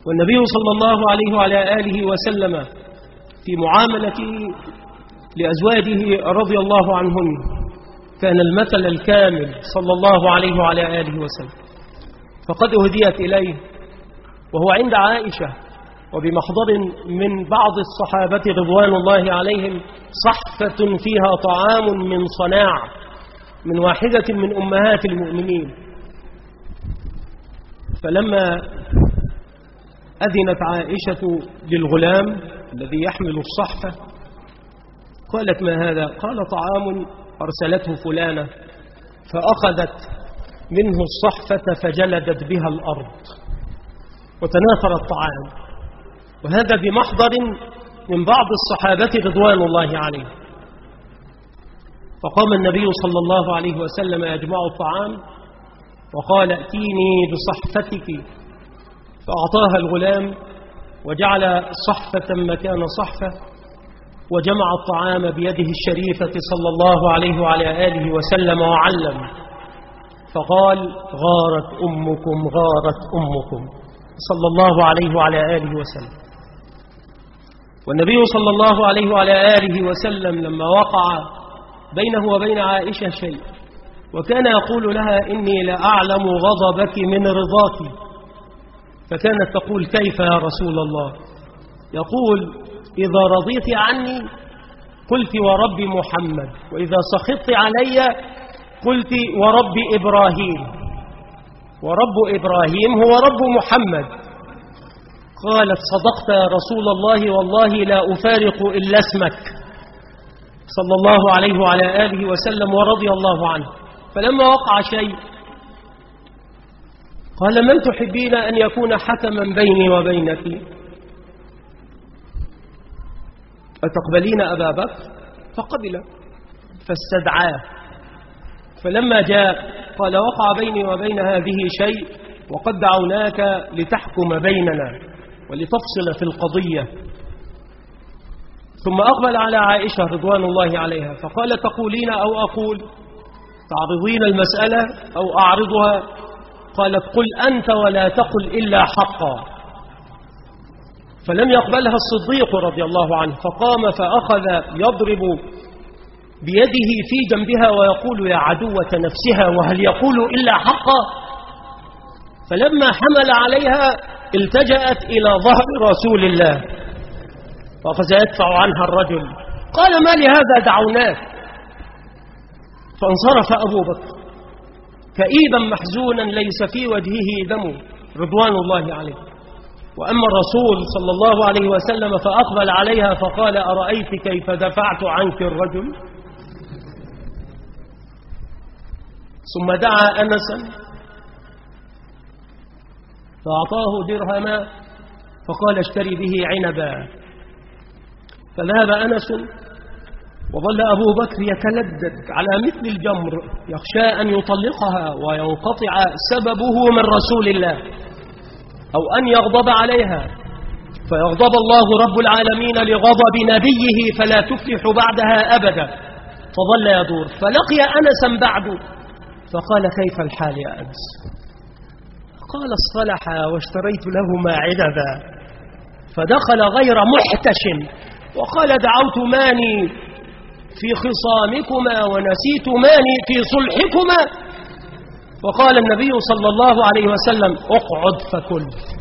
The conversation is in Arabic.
والنبي صلى الله عليه وعلى آله وسلم في معاملته لأزواجه رضي الله عنهن كان المثل الكامل صلى الله عليه وعلى آله وسلم. فقد أهديت إليه وهو عند عائشة وبمحضر من بعض الصحابة رضوان الله عليهم صحفة فيها طعام من صناع من واحدة من أمهات المؤمنين. فلما أذنت عائشة للغلام الذي يحمل الصحفة قالت: ما هذا؟ قال: طعام أرسلته فلانة، فأخذت منه الصحفة فجلدت بها الأرض وتناثر الطعام. وهذا بمحضر من بعض الصحابة رضوان الله عليه. فقام النبي صلى الله عليه وسلم يجمع الطعام وقال: ائتيني بصحفتك، فأعطاها الغلام وجعل صحفة مكان صحفة وجمع الطعام بيده الشريفة صلى الله عليه وعلى آله وسلم وعلم، فقال: غارت أمكم غارت أمكم صلى الله عليه وعلى آله وسلم. والنبي صلى الله عليه وعلى آله وسلم لما وقع بينه وبين عائشة شيء وكان يقول لها: إني لأعلم غضبك من رضاك، فكانت تقول: كيف يا رسول الله؟ يقول: إذا رضيت عني قلت ورب محمد، وإذا سخطت علي قلت ورب إبراهيم، ورب إبراهيم هو رب محمد. قالت: صدقت يا رسول الله، والله لا أفارق إلا اسمك صلى الله عليه وعلى آله وسلم ورضي الله عنه. فلما وقع شيء قال: من تحبين أن يكون حكما بيني وبينك؟ أتقبلين أبا بكر؟ فقبل فاستدعاه. فلما جاء قال: وقع بيني وبين هذه شيء وقد دعوناك لتحكم بيننا ولتفصل في القضية. ثم أقبل على عائشة رضوان الله عليها فقال: تقولين أو أقول؟ تعرضين المسألة أو أعرضها؟ قالت: قل أنت ولا تقل إلا حقا. فلم يقبلها الصديق رضي الله عنه، فقام فأخذ يضرب بيده في جنبها ويقول: يا عدوة نفسها، وهل يقول إلا حقا؟ فلما حمل عليها التجأت إلى ظهر رسول الله وأخذ يدفع عنها الرجل. قال: ما لهذا دعوناك؟ فانصرف أبو بكر كئيبا محزونا ليس في وجهه دم رضوان الله عليه. وأما الرسول صلى الله عليه وسلم فأقبل عليها فقال: أرأيت كيف دفعت عنك الرجل؟ ثم دعا أنسا فأعطاه درهما فقال: اشتري به عنبا. فذهب أنس وظل أبو بكر يتلدد على مثل الجمر يخشى أن يطلقها وينقطع سببه من رسول الله أو أن يغضب عليها فيغضب الله رب العالمين لغضب نبيه فلا تفلح بعدها أبدا. فظل يدور فلقي أنسا بعد فقال: كيف الحال يا أنس؟ قال: اصطلح واشتريت لهما عنبا. فدخل غير محتشم وقال: دعوت ماني في خصامكما ونسيت ماني في صلحكما. وقال النبي صلى الله عليه وسلم: اقعد فكل.